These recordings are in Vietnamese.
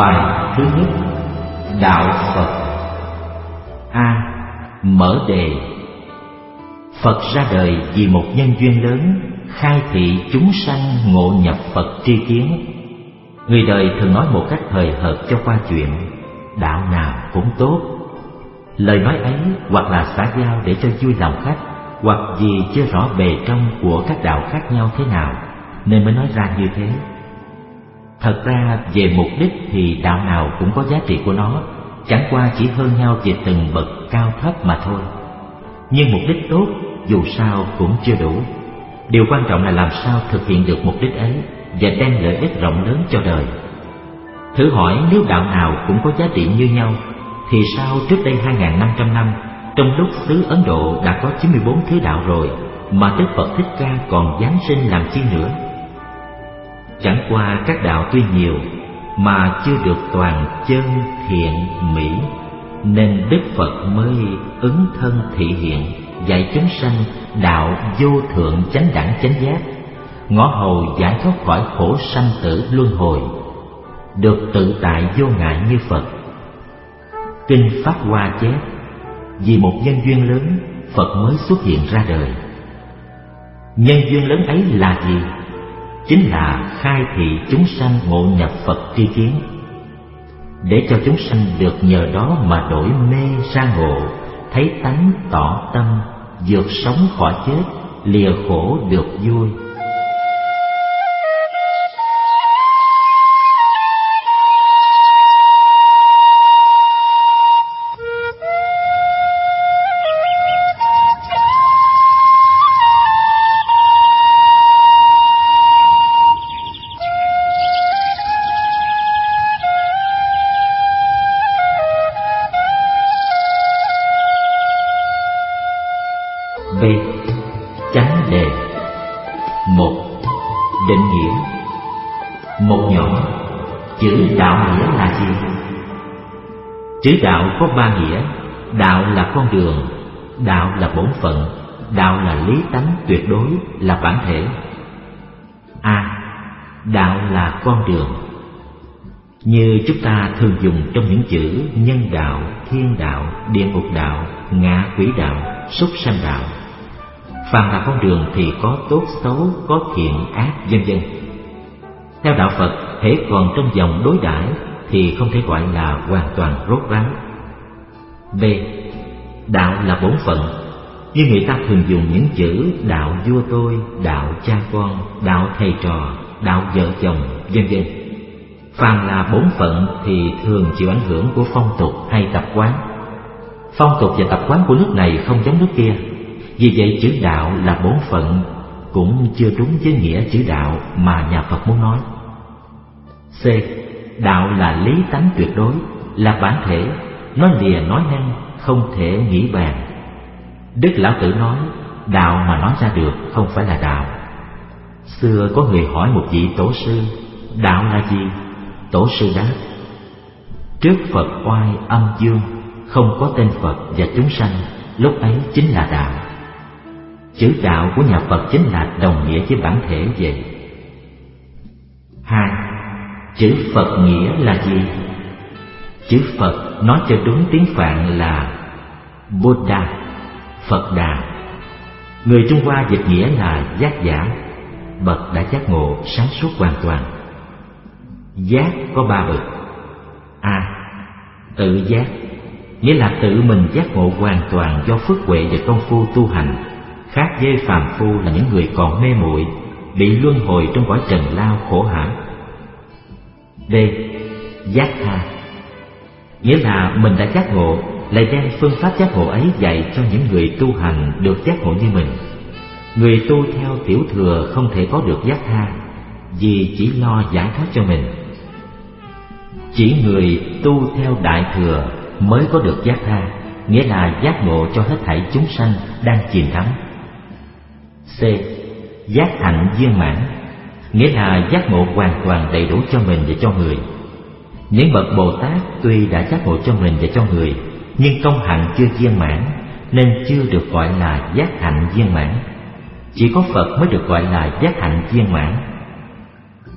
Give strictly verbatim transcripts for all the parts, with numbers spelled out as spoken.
Bài thứ nhất: Đạo Phật. A. Mở đề. Phật ra đời vì một nhân duyên lớn, khai thị chúng sanh ngộ nhập Phật tri kiến. Người đời thường nói một cách hời hợt cho qua chuyện, đạo nào cũng tốt. Lời nói ấy hoặc là xã giao để cho vui lòng khách, hoặc vì chưa rõ bề trong của các đạo khác nhau thế nào nên mới nói ra như thế. Thật ra về mục đích thì đạo nào cũng có giá trị của nó, chẳng qua chỉ hơn nhau về từng bậc cao thấp mà thôi. Nhưng mục đích tốt dù sao cũng chưa đủ. Điều quan trọng là làm sao thực hiện được mục đích ấy và đem lợi ích rộng lớn cho đời. Thử hỏi nếu đạo nào cũng có giá trị như nhau, thì sao trước đây hai nghìn năm trăm năm, trong lúc xứ Ấn Độ đã có chín mươi bốn thứ đạo rồi, mà Đức Phật Thích Ca còn giáng sinh làm chi nữa? Chẳng qua các đạo tuy nhiều mà chưa được toàn chân thiện mỹ, nên Đức Phật mới ứng thân thị hiện, dạy chúng sanh đạo vô thượng chánh đẳng chánh giác, ngõ hầu giải thoát khỏi khổ sanh tử luân hồi, được tự tại vô ngại như Phật. Kinh Pháp Hoa chép: vì một nhân duyên lớn, Phật mới xuất hiện ra đời. Nhân duyên lớn ấy là gì? Chính là khai thị chúng sanh ngộ nhập Phật tri kiến, để cho chúng sanh được nhờ đó mà đổi mê ra ngộ, thấy tánh tỏ tâm, vượt sống khỏi chết, lìa khổ được vui. B. Chánh đề. Một. Định nghĩa. Một nhỏ. Chữ đạo nghĩa là gì? Chữ đạo có ba nghĩa. Đạo là con đường, đạo là bổn phận, đạo là lý tánh tuyệt đối, là bản thể. A. Đạo là con đường. Như chúng ta thường dùng trong những chữ nhân đạo, thiên đạo, địa ngục đạo, ngạ quỷ đạo, súc sanh đạo. Phàm là con đường thì có tốt xấu, có thiện ác, vân vân. Theo đạo Phật, hễ còn trong vòng đối đãi thì không thể gọi là hoàn toàn rốt ráo. B. Đạo là bổn phận. Như người ta thường dùng những chữ đạo vua tôi, đạo cha con, đạo thầy trò, đạo vợ chồng, vân vân. Phàm là bổn phận thì thường chịu ảnh hưởng của phong tục hay tập quán. Phong tục và tập quán của nước này không giống nước kia. Vì vậy chữ đạo là bổn phận cũng chưa đúng với nghĩa chữ đạo mà nhà Phật muốn nói. C. Đạo là lý tánh tuyệt đối, là bản thể, nói lìa nói năng, không thể nghĩ bàn. Đức Lão Tử nói, đạo mà nói ra được không phải là đạo. Xưa có người hỏi một vị tổ sư, đạo là gì? Tổ sư đáp, trước Phật oai âm dương, không có tên Phật và chúng sanh, lúc ấy chính là đạo. Chữ đạo của nhà Phật chính là đồng nghĩa với bản thể vậy. Hai. Chữ Phật nghĩa là gì? Chữ Phật nói cho đúng tiếng Phạn là Buddha, Phật Đà. Người Trung Hoa dịch nghĩa là giác giả, bậc đã giác ngộ sáng suốt hoàn toàn. Giác có ba bậc. A. Tự giác, nghĩa là tự mình giác ngộ hoàn toàn do phước huệ và công phu tu hành, khác với phàm phu là những người còn mê muội, bị luân hồi trong cõi trần lao khổ hãm. D. Giác tha, nghĩa là mình đã giác ngộ, lại đem phương pháp giác ngộ ấy dạy cho những người tu hành được giác ngộ như mình. Người tu theo tiểu thừa không thể có được giác tha, vì chỉ lo giải thoát cho mình. Chỉ người tu theo đại thừa mới có được giác tha, nghĩa là giác ngộ cho hết thảy chúng sanh đang chìm đắm. C. Giác hạnh viên mãn, nghĩa là giác ngộ hoàn toàn đầy đủ cho mình và cho người. Những bậc Bồ Tát tuy đã giác ngộ cho mình và cho người, nhưng công hạnh chưa viên mãn, nên chưa được gọi là giác hạnh viên mãn. Chỉ có Phật mới được gọi là giác hạnh viên mãn.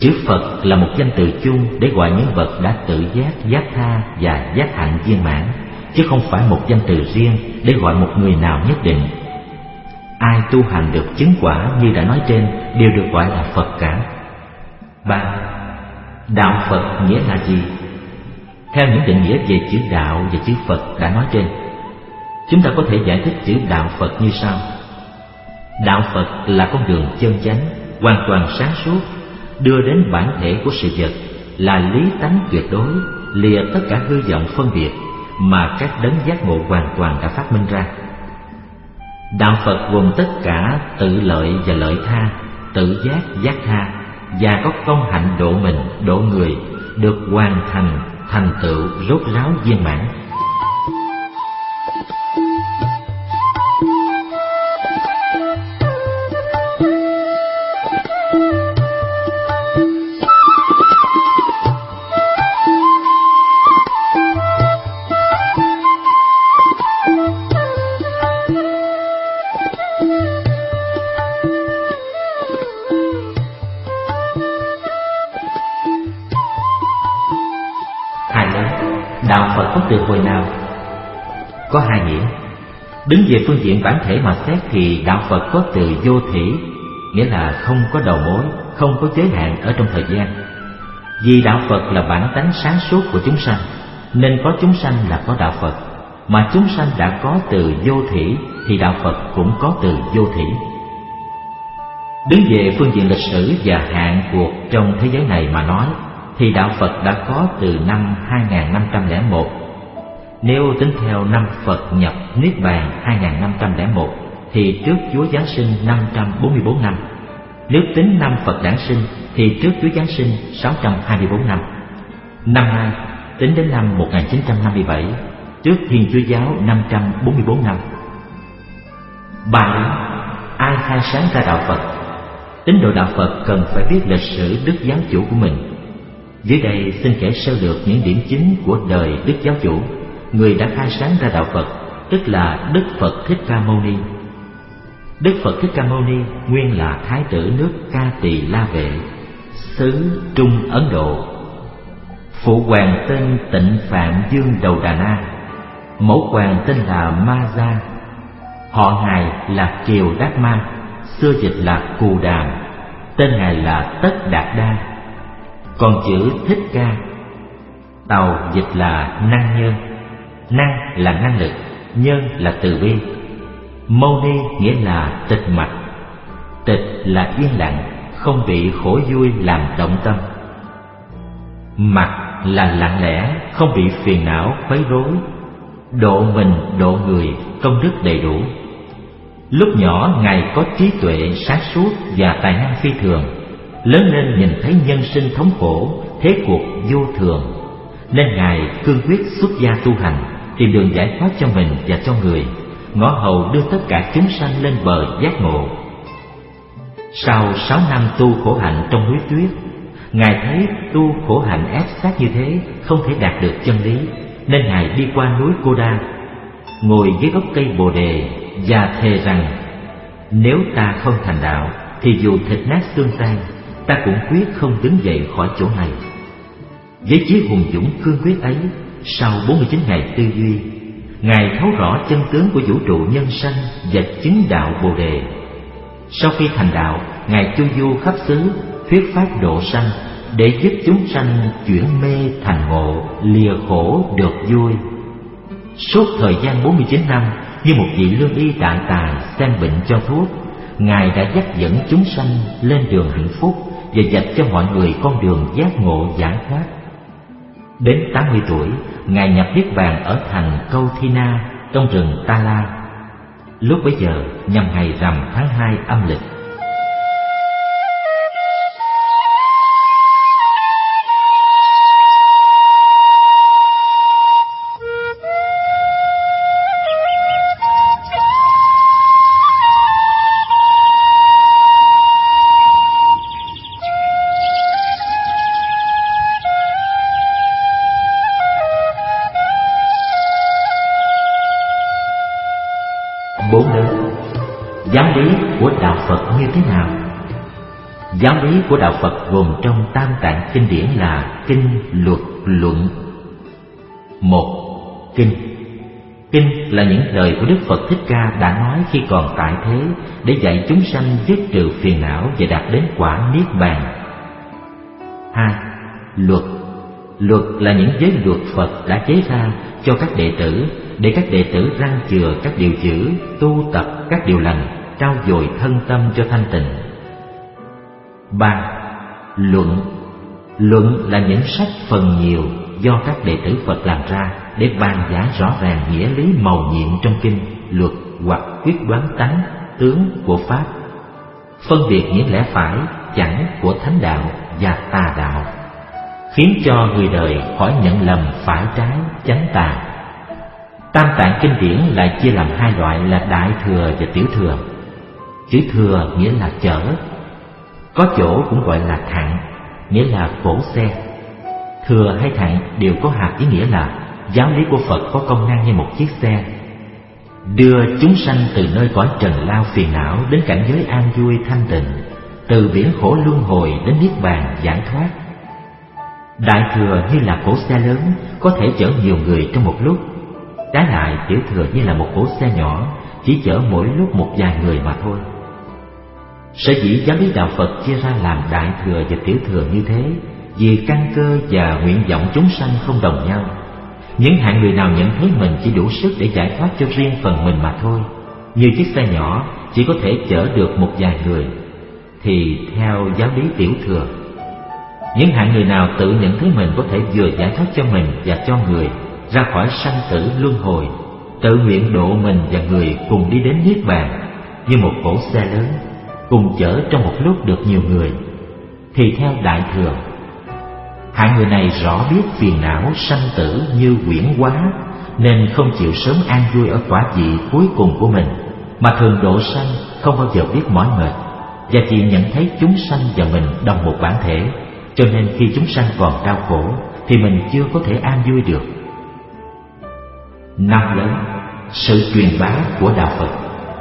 Chữ Phật là một danh từ chung để gọi những bậc đã tự giác, giác tha và giác hạnh viên mãn, chứ không phải một danh từ riêng để gọi một người nào nhất định. Ai tu hành được chứng quả như đã nói trên đều được gọi là Phật cả. Ba. Đạo Phật nghĩa là gì? Theo những định nghĩa về chữ đạo và chữ Phật đã nói trên, chúng ta có thể giải thích chữ đạo Phật như sau. Đạo Phật là con đường chân chánh, hoàn toàn sáng suốt, đưa đến bản thể của sự vật, là lý tánh tuyệt đối, lìa tất cả hư vọng phân biệt mà các đấng giác ngộ hoàn toàn đã phát minh ra. Đạo Phật gồm tất cả tự lợi và lợi tha, tự giác, giác tha, và có công hạnh độ mình, độ người, được hoàn thành, thành tựu, rốt ráo viên mãn. Đạo Phật có từ hồi nào? Có hai nghĩa. Đứng về phương diện bản thể mà xét thì đạo Phật có từ vô thỉ, nghĩa là không có đầu mối, không có giới hạn ở trong thời gian. Vì đạo Phật là bản tánh sáng suốt của chúng sanh, nên có chúng sanh là có đạo Phật. Mà chúng sanh đã có từ vô thỉ thì đạo Phật cũng có từ vô thỉ. Đứng về phương diện lịch sử và hạn cuộc trong thế giới này mà nói, thì đạo Phật đã có từ năm hai nghìn năm trăm lẻ một. Nếu tính theo năm Phật nhập Niết Bàn hai nghìn năm trăm lẻ một thì trước Chúa Giáng sinh năm trăm bốn mươi bốn năm. Nếu tính năm Phật đản sinh thì trước Chúa Giáng sinh sáu trăm hai mươi bốn năm. Năm nay tính đến năm một nghìn chín trăm năm mươi bảy, trước Thiên Chúa Giáo năm trăm bốn mươi bốn năm. Ba. Ai khai sáng ra đạo Phật? Tín đồ đạo Phật cần phải biết lịch sử Đức Giáo Chủ của mình. Dưới đây xin kể sơ lược những điểm chính của đời Đức Giáo Chủ, người đã khai sáng ra đạo Phật, tức là Đức Phật Thích Ca Mâu Ni. Đức Phật Thích Ca Mâu Ni nguyên là Thái tử nước Ca Tỳ La Vệ, xứ Trung Ấn Độ. Phụ hoàng tên Tịnh Phạm Dương Đầu Đà Na, mẫu hoàng tên là Ma Gia, họ ngài là Kiều Đát Ma, xưa dịch là Cù Đàm, tên ngài là Tất Đạt Đa. Còn chữ Thích Ca, tàu dịch là năng nhân, năng là năng lực, nhân là từ bi. Mâu Ni nghĩa là tịch mạch, tịch là yên lặng, không bị khổ vui làm động tâm. Mạch là lặng lẽ, không bị phiền não quấy rối, độ mình độ người, công đức đầy đủ. Lúc nhỏ ngài có trí tuệ sáng suốt và tài năng phi thường, lớn lên nhìn thấy nhân sinh thống khổ, thế cuộc vô thường, nên ngài cương quyết xuất gia tu hành, tìm đường giải thoát cho mình và cho người, ngõ hầu đưa tất cả chúng sanh lên bờ giác ngộ. Sau sáu năm tu khổ hạnh trong núi tuyết, ngài thấy tu khổ hạnh ép sát như thế không thể đạt được chân lý, nên ngài đi qua núi Cô Đa, ngồi dưới gốc cây bồ đề và thề rằng: nếu ta không thành đạo thì dù thịt nát xương tan, ta cũng quyết không đứng dậy khỏi chỗ này. Với chí hùng dũng cương quyết ấy, sau bốn mươi chín ngày tư duy, ngài thấu rõ chân tướng của vũ trụ nhân sanh và chứng đạo bồ đề. Sau khi thành đạo, ngài chu du khắp xứ, thuyết pháp độ sanh, để giúp chúng sanh chuyển mê thành ngộ, lìa khổ được vui. Suốt thời gian bốn mươi chín năm, như một vị lương y đại tài xem bệnh cho thuốc, ngài đã dắt dẫn chúng sanh lên đường hạnh phúc và dạy cho mọi người con đường giác ngộ giải thoát. Đến tám mươi tuổi, ngài nhập niết bàn ở thành Câu Thi Na trong rừng Ta La. Lúc bấy giờ nhằm ngày rằm tháng hai âm lịch. Bốn lớn, giáo lý của đạo Phật như thế nào? Giáo lý của đạo Phật gồm trong Tam Tạng kinh điển là kinh, luật, luận. Một. Kinh. Kinh là những lời của Đức Phật Thích Ca đã nói khi còn tại thế để dạy chúng sanh dứt trừ phiền não và đạt đến quả niết bàn. Hai. Luật. Luật là những giới luật Phật đã chế ra cho các đệ tử để các đệ tử răng chừa các điều dữ, tu tập các điều lành, trau dồi thân tâm cho thanh tịnh. Ba. Luận. Luận là những sách phần nhiều do các đệ tử Phật làm ra để bàn giải rõ ràng nghĩa lý mầu nhiệm trong kinh, luật hoặc quyết đoán tánh, tướng của Pháp, phân biệt những lẽ phải, chẳng của thánh đạo và tà đạo, khiến cho người đời khỏi nhận lầm phải trái, chánh tà. Tam Tạng kinh điển lại chia làm hai loại là Đại Thừa và Tiểu Thừa. Chữ thừa nghĩa là chở, có chỗ cũng gọi là thặng, nghĩa là cỗ xe. Thừa hay thặng đều có hạt ý nghĩa là giáo lý của Phật có công năng như một chiếc xe, đưa chúng sanh từ nơi cõi trần lao phiền não đến cảnh giới an vui thanh tịnh, từ biển khổ luân hồi đến niết bàn giải thoát. Đại thừa như là cỗ xe lớn, có thể chở nhiều người trong một lúc. Trái lại, tiểu thừa như là một cỗ xe nhỏ, chỉ chở mỗi lúc một vài người mà thôi. Sở dĩ giáo lý đạo Phật chia ra làm đại thừa và tiểu thừa như thế, vì căn cơ và nguyện vọng chúng sanh không đồng nhau. Những hạng người nào nhận thấy mình chỉ đủ sức để giải thoát cho riêng phần mình mà thôi, như chiếc xe nhỏ chỉ có thể chở được một vài người, thì theo giáo lý tiểu thừa. Những hạng người nào tự nhận thấy mình có thể vừa giải thoát cho mình và cho người ra khỏi sanh tử luân hồi, tự nguyện độ mình và người cùng đi đến niết bàn, như một cỗ xe lớn cùng chở trong một lúc được nhiều người, thì theo đại thừa. Hạng người này rõ biết phiền não sanh tử như quyển hóa, nên không chịu sớm an vui ở quả vị cuối cùng của mình, mà thường độ sanh, không bao giờ biết mỏi mệt, và chỉ nhận thấy chúng sanh và mình đồng một bản thể, cho nên khi chúng sanh còn đau khổ thì mình chưa có thể an vui được. Năm lớn, sự truyền bá của đạo Phật.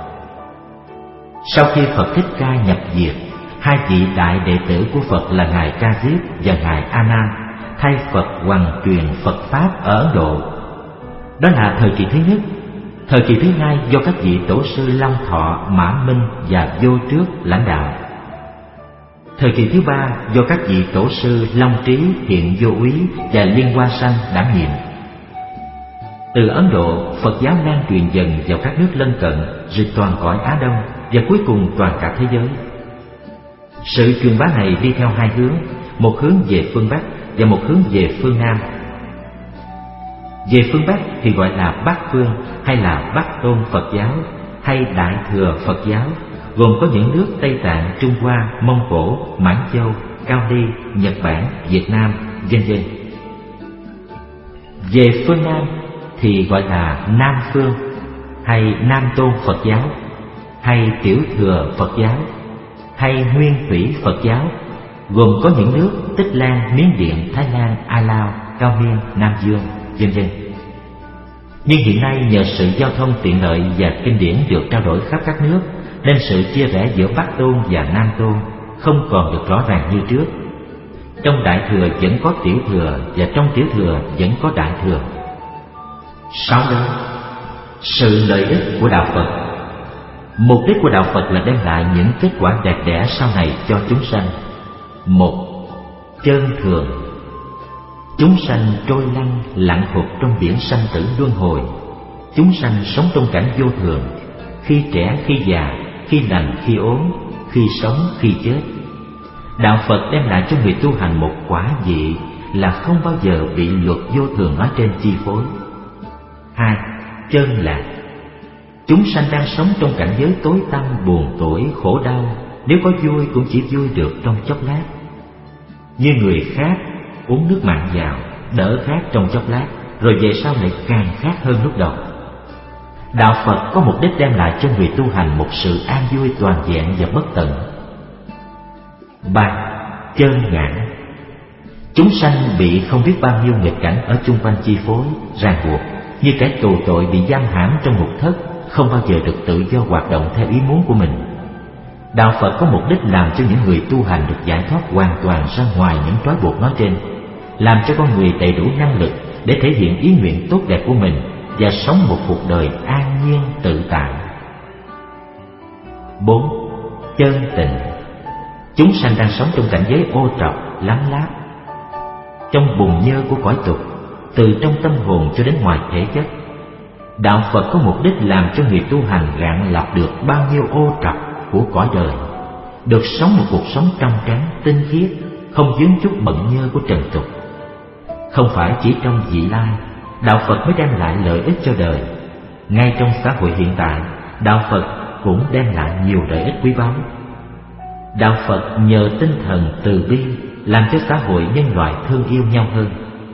Sau khi Phật Thích Ca nhập diệt, hai vị đại đệ tử của Phật là ngài Ca Diếp và ngài A Nan thay Phật hoằng truyền Phật pháp ở Ấn Độ. Đó là thời kỳ thứ nhất. Thời kỳ thứ hai do các vị tổ sư Long Thọ, Mã Minh và Vô Trước lãnh đạo. Thời kỳ thứ ba do các vị tổ sư Long Trí, Hiện Vô Úy và Liên Hoa Sanh đảm nhiệm. Từ Ấn Độ, Phật giáo lan truyền dần vào các nước lân cận, rồi toàn cõi Á Đông và cuối cùng toàn cả thế giới. Sự truyền bá này đi theo hai hướng, một hướng về phương Bắc và một hướng về phương Nam. Về phương Bắc thì gọi là Bắc Phương hay là Bắc Tôn Phật giáo hay Đại Thừa Phật giáo, gồm có những nước Tây Tạng, Trung Hoa, Mông Cổ, Mãn Châu, Cao Ly, Nhật Bản, Việt Nam, vân vân. Về phương Nam thì gọi là Nam Phương hay Nam Tôn Phật giáo hay Tiểu Thừa Phật giáo hay Nguyên Thủy Phật giáo, gồm có những nước Tích Lan, Miến Điện, Thái Lan, A Lao, Cao Miên, Nam Dương, vân vân. Nhưng hiện nay nhờ sự giao thông tiện lợi và kinh điển được trao đổi khắp các nước, nên sự chia rẽ giữa Bắc Tôn và Nam Tôn không còn được rõ ràng như trước. Trong Đại Thừa vẫn có Tiểu Thừa và trong Tiểu Thừa vẫn có Đại Thừa. Sáu lớn, sự lợi ích của đạo Phật. Mục đích của đạo Phật là đem lại những kết quả đẹp đẽ sau này cho chúng sanh. Một, chân thường. Chúng sanh trôi lăn lặn hụt trong biển sanh tử luân hồi. Chúng sanh sống trong cảnh vô thường, khi trẻ khi già, khi lành khi ốm, khi sống khi chết. Đạo Phật đem lại cho người tu hành một quả vị là không bao giờ bị luật vô thường nói trên chi phối. Hai, chân lạc. Chúng sanh đang sống trong cảnh giới tối tăm, buồn tủi, khổ đau, nếu có vui cũng chỉ vui được trong chốc lát. Như người khát, uống nước mặn vào, đỡ khát trong chốc lát, rồi về sau lại càng khát hơn lúc đầu. Đạo Phật có mục đích đem lại cho người tu hành một sự an vui toàn vẹn và bất tận. Ba, chơn ngã. Chúng sanh bị không biết bao nhiêu nghịch cảnh ở chung quanh chi phối, ràng buộc, như kẻ tù tội bị giam hãm trong ngục thất, không bao giờ được tự do hoạt động theo ý muốn của mình. Đạo Phật có mục đích làm cho những người tu hành được giải thoát hoàn toàn ra ngoài những trói buộc nói trên, làm cho con người đầy đủ năng lực để thể hiện ý nguyện tốt đẹp của mình và sống một cuộc đời an nhiên tự tại. Bốn. Chân tình. Chúng sanh đang sống trong cảnh giới ô trọc, lắm láp, trong bùn nhơ của cõi tục, từ trong tâm hồn cho đến ngoài thể chất. Đạo Phật có mục đích làm cho người tu hành gạn lọc được bao nhiêu ô trọc của cõi đời, được sống một cuộc sống trong trắng, tinh khiết, không vướng chút bận nhơ của trần tục. Không phải chỉ trong vị lai, đạo Phật mới đem lại lợi ích cho đời. Ngay trong xã hội hiện tại, đạo Phật cũng đem lại nhiều lợi ích quý báu. Đạo Phật nhờ tinh thần từ bi làm cho xã hội nhân loại thương yêu nhau hơn.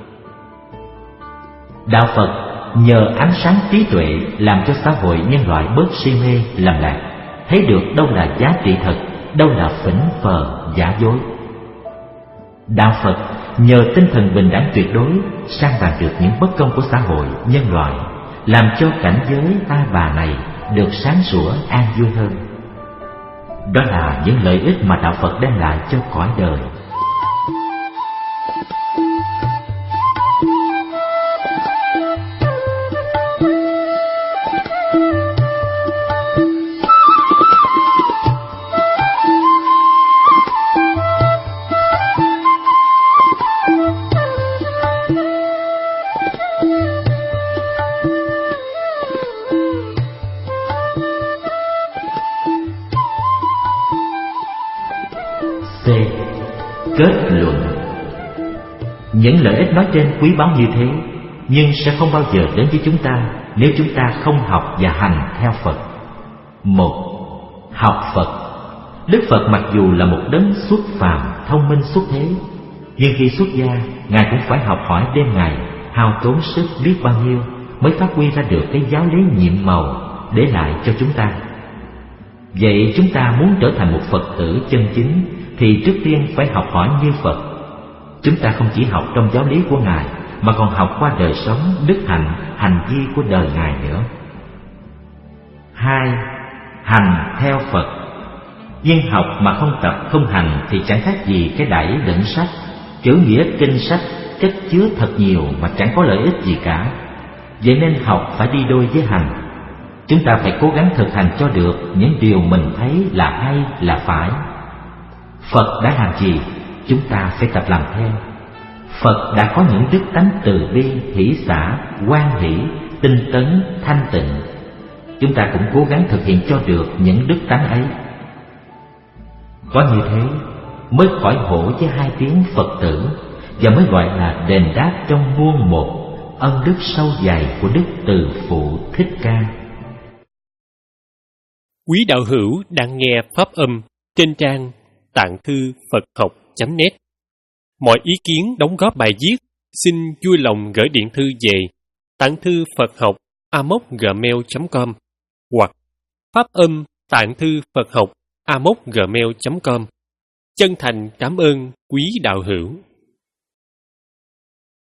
Đạo Phật nhờ ánh sáng trí tuệ làm cho xã hội nhân loại bớt si mê lầm lạc, thấy được đâu là giá trị thật, đâu là phỉnh phờ giả dối. Đạo Phật nhờ tinh thần bình đẳng tuyệt đối san bằng được những bất công của xã hội nhân loại, làm cho cảnh giới ta bà này được sáng sủa an vui hơn. Đó là những lợi ích mà đạo Phật đem lại cho cõi đời. Kết luận. Những lợi ích nói trên quý báu như thế, nhưng sẽ không bao giờ đến với chúng ta nếu chúng ta không học và hành theo Phật. Một. Học Phật. Đức Phật mặc dù là một đấng xuất phàm, thông minh xuất thế, nhưng khi xuất gia, Ngài cũng phải học hỏi đêm ngày, hao tốn sức biết bao nhiêu mới phát huy ra được cái giáo lý nhiệm màu để lại cho chúng ta. Vậy chúng ta muốn trở thành một Phật tử chân chính thì trước tiên phải học hỏi như Phật. Chúng ta không chỉ học trong giáo lý của Ngài, mà còn học qua đời sống, đức hạnh, hành vi của đời Ngài nữa. Hai. Hành theo Phật. Nhưng học mà không tập không hành thì chẳng khác gì cái đẩy đựng sách, chữ nghĩa kinh sách chất chứa thật nhiều mà chẳng có lợi ích gì cả. Vậy nên học phải đi đôi với hành. Chúng ta phải cố gắng thực hành cho được những điều mình thấy là hay, là phải. Phật đã làm gì, chúng ta phải tập làm theo. Phật đã có những đức tánh từ bi, hỷ xả, hoan hỷ, tinh tấn, thanh tịnh. Chúng ta cũng cố gắng thực hiện cho được những đức tánh ấy. Có như thế mới khỏi hổ với hai tiếng Phật tử, và mới gọi là đền đáp trong muôn một ân đức sâu dày của Đức Từ Phụ Thích Ca. Quý đạo hữu đang nghe pháp âm trên trang tạng thư Phật học chấm net. Mọi ý kiến đóng góp bài viết xin vui lòng gửi điện thư về tạng thư Phật học a m o c gmail chấm com hoặc pháp âm tạng thư Phật học a m o c gmail chấm com. Chân thành cảm ơn quý đạo hữu.